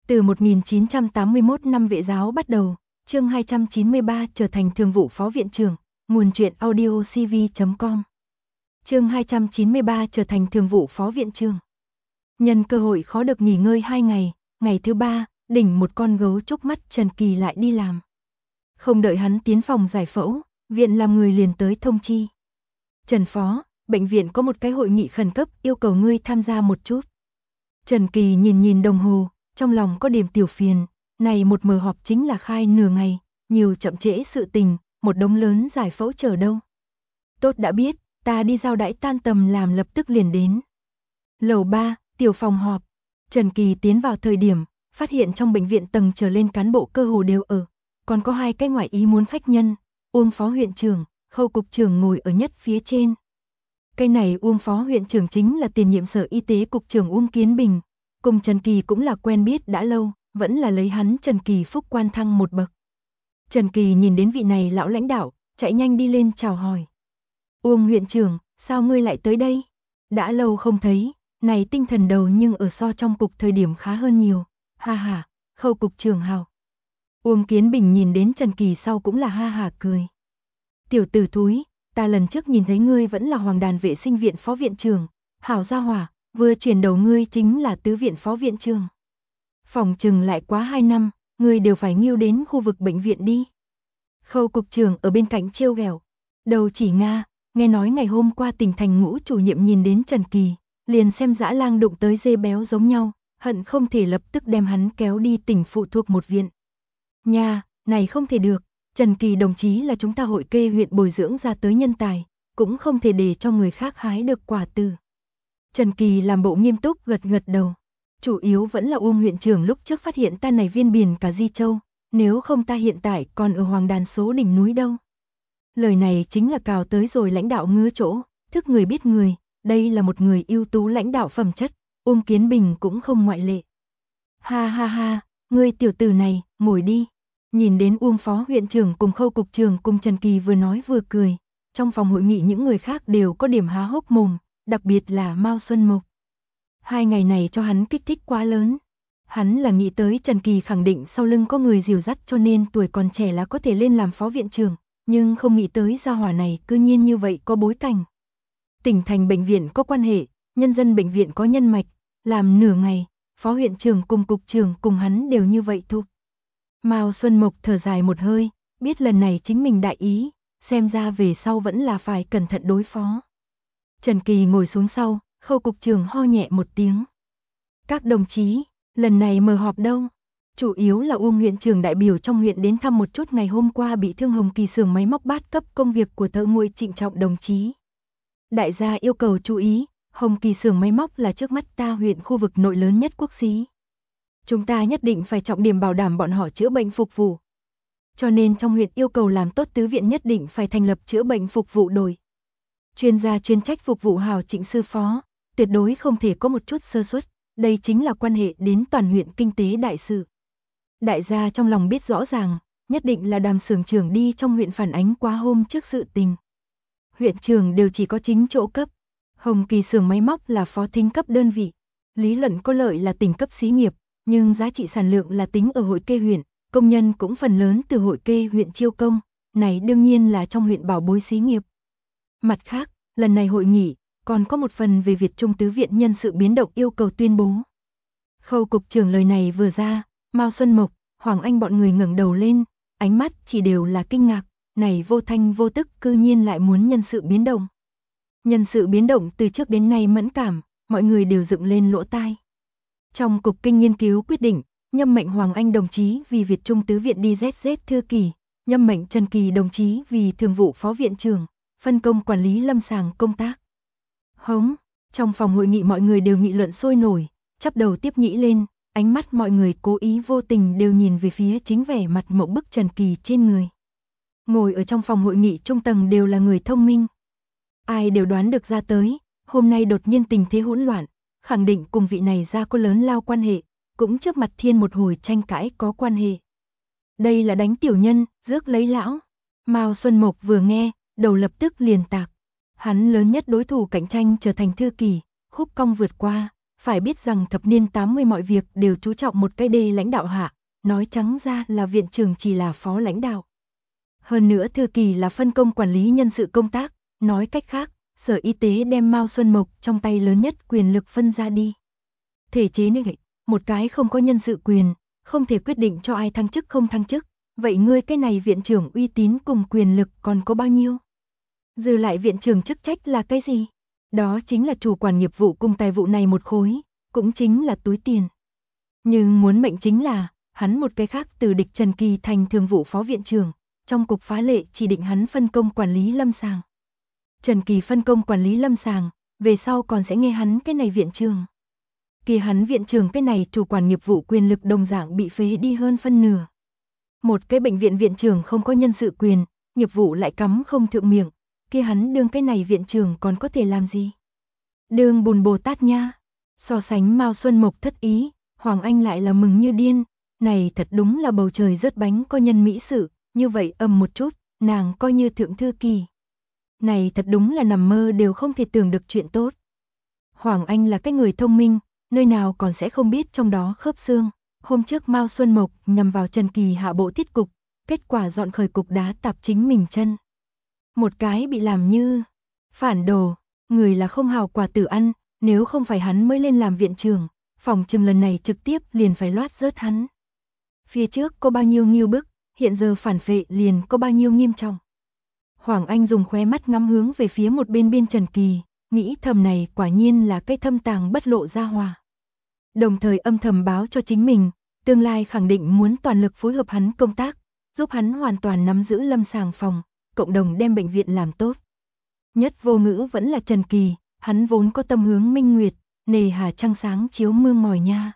Từ 1981 năm Vệ giáo bắt đầu, chương 293 trở thành thường vụ phó viện trưởng, nguồn truyện audio cv.com. Chương 293 trở thành thường vụ phó viện trưởng. Nhân cơ hội khó được nghỉ ngơi 2 ngày, ngày thứ 3, đỉnh một con gấu trúc mắt Trần Kỳ lại đi làm. Không đợi hắn tiến phòng giải phẫu, viện làm người liền tới thông chi. Trần phó, bệnh viện có một cái hội nghị khẩn cấp yêu cầu ngươi tham gia một chút. Trần Kỳ nhìn đồng hồ, trong lòng có điểm tiểu phiền, này một mờ họp chính là khai nửa ngày, nhiều chậm trễ sự tình, một đống lớn giải phẫu chờ đâu. Tốt đã biết, ta đi giao đãi tan tầm làm lập tức liền đến. Lầu 3, tiểu phòng họp. Trần Kỳ tiến vào thời điểm, phát hiện trong bệnh viện tầng trở lên cán bộ cơ hồ đều ở, còn có 2 cái ngoại ý muốn khách nhân, Uông phó huyện trưởng, Khâu cục trưởng ngồi ở nhất phía trên. Cái này Uông phó huyện trưởng chính là tiền nhiệm Sở Y tế cục trưởng Uông Kiến Bình, cùng Trần Kỳ cũng là quen biết đã lâu, vẫn là lấy hắn Trần Kỳ phúc quan thăng một bậc. Trần Kỳ nhìn đến vị này lão lãnh đạo, chạy nhanh đi lên chào hỏi. Uông huyện trưởng, sao ngươi lại tới đây? Đã lâu không thấy, này tinh thần đầu nhưng ở so trong cục thời điểm khá hơn nhiều. Ha ha, Khâu cục trưởng hào. Uông Kiến Bình nhìn đến Trần Kỳ sau cũng là ha ha cười. Tiểu tử thúi, ta lần trước nhìn thấy ngươi vẫn là Hoàng Đàn vệ sinh viện phó viện trưởng, hảo gia hỏa, vừa chuyển đầu ngươi chính là tứ viện phó viện trưởng. Phòng chừng lại quá 2 năm, ngươi đều phải nghiêu đến khu vực bệnh viện đi. Khâu cục trưởng ở bên cạnh trêu ghẹo. Đầu chỉ Nga, nghe nói ngày hôm qua tỉnh thành Ngũ chủ nhiệm nhìn đến Trần Kỳ, liền xem dã lang đụng tới dê béo giống nhau, hận không thể lập tức đem hắn kéo đi tỉnh phụ thuộc một viện. Nha, này không thể được, Trần Kỳ đồng chí là chúng ta hội kê huyện bồi dưỡng ra tới nhân tài, cũng không thể để cho người khác hái được quả từ. Trần Kỳ làm bộ nghiêm túc gật đầu. Chủ yếu vẫn là Uông huyện trưởng lúc trước phát hiện ta này viên biển cả Di Châu, nếu không ta hiện tại còn ở Hoàng Đàn số đỉnh núi đâu. Lời này chính là cào tới rồi lãnh đạo ngứa chỗ, thức người biết người, đây là một người ưu tú lãnh đạo phẩm chất, Uông Kiến Bình cũng không ngoại lệ. Ha ha ha, ngươi tiểu tử này, ngồi đi. Nhìn đến Uông phó huyện trưởng cùng Khâu cục trưởng cùng Trần Kỳ vừa nói vừa cười, trong phòng hội nghị những người khác đều có điểm há hốc mồm, đặc biệt là Mao Xuân Mộc. 2 ngày này cho hắn kích thích quá lớn. Hắn là nghĩ tới Trần Kỳ khẳng định sau lưng có người dìu dắt cho nên tuổi còn trẻ là có thể lên làm phó viện trưởng, nhưng không nghĩ tới gia hỏa này cư nhiên như vậy có bối cảnh. Tỉnh thành bệnh viện có quan hệ, nhân dân bệnh viện có nhân mạch, làm nửa ngày, phó huyện trưởng cùng cục trưởng cùng hắn đều như vậy thục. Mao Xuân Mộc thở dài một hơi, biết lần này chính mình đại ý, xem ra về sau vẫn là phải cẩn thận đối phó. Trần Kỳ ngồi xuống sau, Khâu cục trưởng ho nhẹ một tiếng. Các đồng chí, lần này mở họp đâu? Chủ yếu là Uông huyện trưởng đại biểu trong huyện đến thăm một chút ngày hôm qua bị thương Hồng Kỳ xưởng máy móc bát cấp công việc của thợ nguội Trịnh Trọng đồng chí. Đại gia yêu cầu chú ý, Hồng Kỳ xưởng máy móc là trước mắt ta huyện khu vực nội lớn nhất quốc xí. Chúng ta nhất định phải trọng điểm bảo đảm bọn họ chữa bệnh phục vụ. Cho nên trong huyện yêu cầu làm tốt tứ viện nhất định phải thành lập chữa bệnh phục vụ đội. Chuyên gia chuyên trách phục vụ hào Trịnh sư phó, tuyệt đối không thể có một chút sơ suất, đây chính là quan hệ đến toàn huyện kinh tế đại sự. Đại gia trong lòng biết rõ ràng, nhất định là Đàm xưởng trưởng đi trong huyện phản ánh quá hôm trước sự tình. Huyện trưởng đều chỉ có chính chỗ cấp, Hồng Kỳ xưởng máy móc là phó thính cấp đơn vị, lý luận có lợi là tỉnh cấp xí nghiệp, nhưng giá trị sản lượng là tính ở hội kê huyện, công nhân cũng phần lớn từ hội kê huyện chiêu công, này đương nhiên là trong huyện bảo bối xí nghiệp. Mặt khác, lần này hội nghị, còn có một phần về Việt Trung tứ viện nhân sự biến động yêu cầu tuyên bố. Khâu cục trưởng lời này vừa ra, Mao Xuân Mộc, Hoàng Anh bọn người ngẩng đầu lên, ánh mắt chỉ đều là kinh ngạc, này vô thanh vô tức cư nhiên lại muốn nhân sự biến động. Nhân sự biến động từ trước đến nay mẫn cảm, mọi người đều dựng lên lỗ tai. Trong cục kinh nghiên cứu quyết định, nhâm mệnh Hoàng Anh đồng chí vì Việt Trung tứ viện đi ZZ thư kỳ, nhâm mệnh Trần Kỳ đồng chí vì thường vụ phó viện trưởng, phân công quản lý lâm sàng công tác. Hống, trong phòng hội nghị mọi người đều nghị luận sôi nổi, chắp đầu tiếp nhĩ lên, ánh mắt mọi người cố ý vô tình đều nhìn về phía chính vẻ mặt mộng bức Trần Kỳ trên người. Ngồi ở trong phòng hội nghị trung tầng đều là người thông minh. Ai đều đoán được ra tới, hôm nay đột nhiên tình thế hỗn loạn, khẳng định cùng vị này ra có lớn lao quan hệ, cũng trước mặt thiên một hồi tranh cãi có quan hệ. Đây là đánh tiểu nhân, rước lấy lão. Mao Xuân Mộc vừa nghe, đầu lập tức liền tạc. Hắn lớn nhất đối thủ cạnh tranh trở thành thư kỳ, khúc cong vượt qua, Phải biết rằng thập niên 80 mọi việc đều chú trọng một cái đề lãnh đạo hạ, nói trắng ra là viện trưởng chỉ là phó lãnh đạo. Hơn nữa thư kỳ là phân công quản lý nhân sự công tác, nói cách khác, Sở Y tế đem Mao Xuân Mộc trong tay lớn nhất quyền lực phân ra đi. Thể chế này, một cái không có nhân sự quyền, không thể quyết định cho ai thăng chức không thăng chức, vậy ngươi cái này viện trưởng uy tín cùng quyền lực còn có bao nhiêu? Dư lại viện trưởng chức trách là cái gì? Đó chính là chủ quản nghiệp vụ cùng tài vụ này một khối, cũng chính là túi tiền. Nhưng muốn mệnh chính là, hắn một cái khác từ địch Trần Kỳ thành thường vụ phó viện trưởng, trong cục phá lệ chỉ định hắn phân công quản lý lâm sàng. Trần Kỳ phân công quản lý lâm sàng, về sau còn sẽ nghe hắn cái này viện trưởng. Kỳ hắn viện trưởng cái này chủ quản nghiệp vụ quyền lực đồng dạng bị phế đi hơn phân nửa. Một cái bệnh viện viện trưởng không có nhân sự quyền, nghiệp vụ lại cắm không thượng miệng, kia hắn đương cái này viện trưởng còn có thể làm gì? Đương Bùn Bồ Tát nha. So sánh Mao Xuân Mộc thất ý, Hoàng Anh lại là mừng như điên, này thật đúng là bầu trời rớt bánh có nhân mỹ sự, như vậy ầm một chút, nàng coi như thượng thư kỳ. Này thật đúng là nằm mơ đều không thể tưởng được chuyện tốt. Hoàng Anh là cái người thông minh, nơi nào còn sẽ không biết trong đó khớp xương. Hôm trước Mao Xuân Mộc nhằm vào Trần Kỳ hạ bộ thiết cục, kết quả dọn khởi cục đá tạp chính mình chân. Một cái bị làm như phản đồ, người là không hào quả tử ăn, nếu không phải hắn mới lên làm viện trưởng, phòng chừng lần này trực tiếp liền phải loát rớt hắn. Phía trước có bao nhiêu nghiêu bức, hiện giờ phản phệ liền có bao nhiêu nghiêm trọng. Hoàng Anh dùng khóe mắt ngắm hướng về phía một bên Trần Kỳ, nghĩ thầm này quả nhiên là cái thâm tàng bất lộ ra hòa. Đồng thời âm thầm báo cho chính mình, tương lai khẳng định muốn toàn lực phối hợp hắn công tác, giúp hắn hoàn toàn nắm giữ lâm sàng phòng, cộng đồng đem bệnh viện làm tốt. Nhất vô ngữ vẫn là Trần Kỳ, hắn vốn có tâm hướng minh nguyệt, nề hà trăng sáng chiếu mương mỏi nha.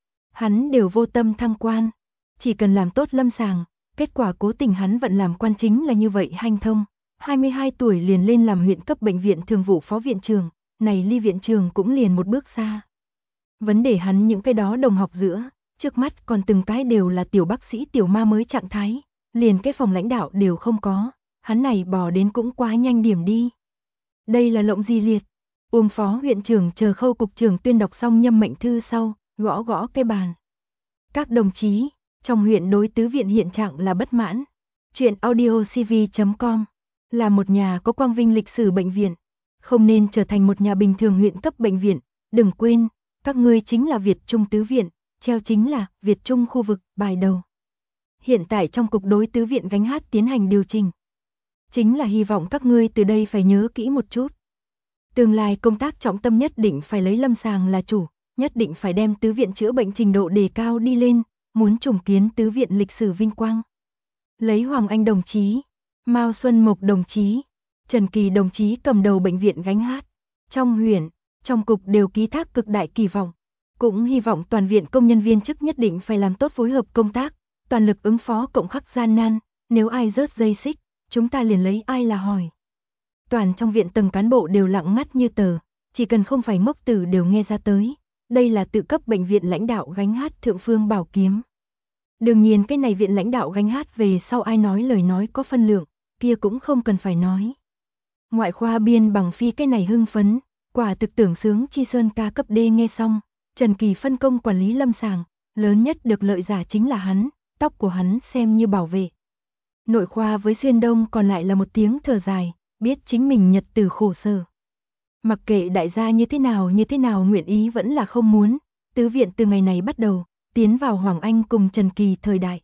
Hắn đều vô tâm thăng quan, chỉ cần làm tốt lâm sàng, kết quả cố tình hắn vẫn làm quan chính là như vậy hanh thông. 22 tuổi liền lên làm huyện cấp bệnh viện thường vụ phó viện trưởng, này ly viện trưởng cũng liền một bước xa. Vấn đề hắn những cái đó đồng học giữa, trước mắt còn từng cái đều là tiểu bác sĩ tiểu ma mới trạng thái, liền cái phòng lãnh đạo đều không có, hắn này bò đến cũng quá nhanh điểm đi. Đây là lộng gì liệt? Uông phó huyện trưởng chờ Khâu cục trưởng tuyên đọc xong nhâm mệnh thư sau, gõ gõ cái bàn. Các đồng chí, trong huyện đối tứ viện hiện trạng là bất mãn. Chuyện audiocv.com là một nhà có quang vinh lịch sử bệnh viện, không nên trở thành một nhà bình thường huyện cấp bệnh viện, đừng quên, các ngươi chính là Việt Trung tứ viện, treo chính là Việt Trung khu vực bài đầu. Hiện tại trong cục đối tứ viện gánh hát tiến hành điều chỉnh. Chính là hy vọng các ngươi từ đây phải nhớ kỹ một chút. Tương lai công tác trọng tâm nhất định phải lấy lâm sàng là chủ, nhất định phải đem tứ viện chữa bệnh trình độ đề cao đi lên, muốn trùng kiến tứ viện lịch sử vinh quang. Lấy Hoàng Anh đồng chí, Mao Xuân Mộc đồng chí, Trần Kỳ đồng chí cầm đầu bệnh viện gánh hát. Trong huyện, trong cục đều ký thác cực đại kỳ vọng, cũng hy vọng toàn viện công nhân viên chức nhất định phải làm tốt phối hợp công tác, toàn lực ứng phó cộng khắc gian nan, nếu ai rớt dây xích, chúng ta liền lấy ai là hỏi. Toàn trong viện tầng cán bộ đều lặng ngắt như tờ, chỉ cần không phải ngốc tử đều nghe ra tới, đây là tự cấp bệnh viện lãnh đạo gánh hát thượng phương bảo kiếm. Đương nhiên cái này viện lãnh đạo gánh hát về sau ai nói lời nói có phân lượng, kia cũng không cần phải nói. Ngoại khoa biên bằng phi cái này hưng phấn, quả thực tưởng sướng chi sơn ca cấp D nghe xong, Trần Kỳ phân công quản lý lâm sàng, lớn nhất được lợi giả chính là hắn, tóc của hắn xem như bảo vệ. Nội khoa với xuyên đông còn lại là một tiếng thở dài, biết chính mình nhật tử khổ sở. Mặc kệ đại gia như thế nào nguyện ý vẫn là không muốn, tứ viện từ ngày này bắt đầu, tiến vào Hoàng Anh cùng Trần Kỳ thời đại.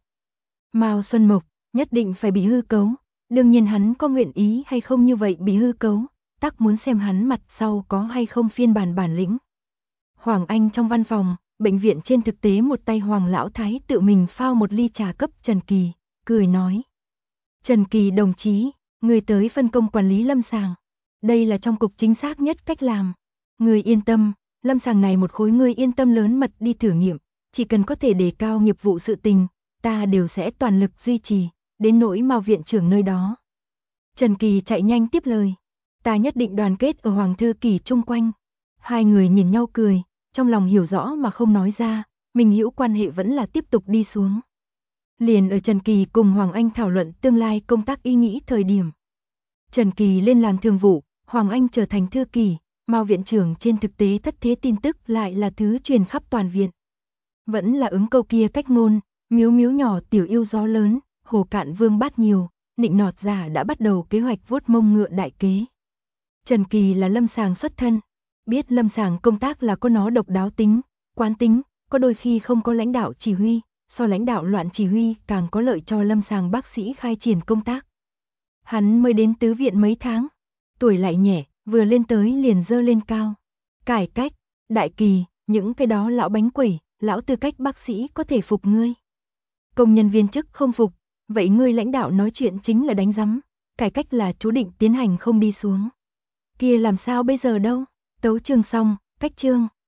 Mao Xuân Mộc nhất định phải bị hư cấu, đương nhiên hắn có nguyện ý hay không như vậy bị hư cấu, tắc muốn xem hắn mặt sau có hay không phiên bản bản lĩnh. Hoàng Anh trong văn phòng, bệnh viện trên thực tế một tay Hoàng Lão Thái tự mình phao một ly trà cấp Trần Kỳ, cười nói. Trần Kỳ đồng chí, người tới phân công quản lý lâm sàng. Đây là trong cục chính xác nhất cách làm. Người yên tâm, lâm sàng này một khối người yên tâm lớn mật đi thử nghiệm, chỉ cần có thể đề cao nghiệp vụ sự tình, ta đều sẽ toàn lực duy trì, đến nỗi Mao viện trưởng nơi đó. Trần Kỳ chạy nhanh tiếp lời, ta nhất định đoàn kết ở Hoàng thư Kỳ chung quanh. Hai người nhìn nhau cười, trong lòng hiểu rõ mà không nói ra, mình hữu quan hệ vẫn là tiếp tục đi xuống. Liền ở Trần Kỳ cùng Hoàng Anh thảo luận tương lai công tác ý nghĩ thời điểm. Trần Kỳ lên làm thường vụ, Hoàng Anh trở thành thư kỳ, Mao viện trưởng trên thực tế thất thế tin tức lại là thứ truyền khắp toàn viện. Vẫn là ứng câu kia cách ngôn, miếu miếu nhỏ tiểu yêu gió lớn, hồ cạn vương bát nhiều, nịnh nọt giả đã bắt đầu kế hoạch vuốt mông ngựa đại kế. Trần Kỳ là lâm sàng xuất thân, biết lâm sàng công tác là có nó độc đáo tính, quán tính, có đôi khi không có lãnh đạo chỉ huy, so lãnh đạo loạn chỉ huy càng có lợi cho lâm sàng bác sĩ khai triển công tác. Hắn mới đến tứ viện mấy tháng, tuổi lại nhẹ, vừa lên tới liền dơ lên cao. Cải cách, đại kỳ, những cái đó lão bánh quẩy, lão tư cách bác sĩ có thể phục ngươi. Công nhân viên chức không phục, vậy ngươi lãnh đạo nói chuyện chính là đánh rắm, cải cách là chú định tiến hành không đi xuống. Kia làm sao bây giờ đâu, tấu chương xong, cách chương.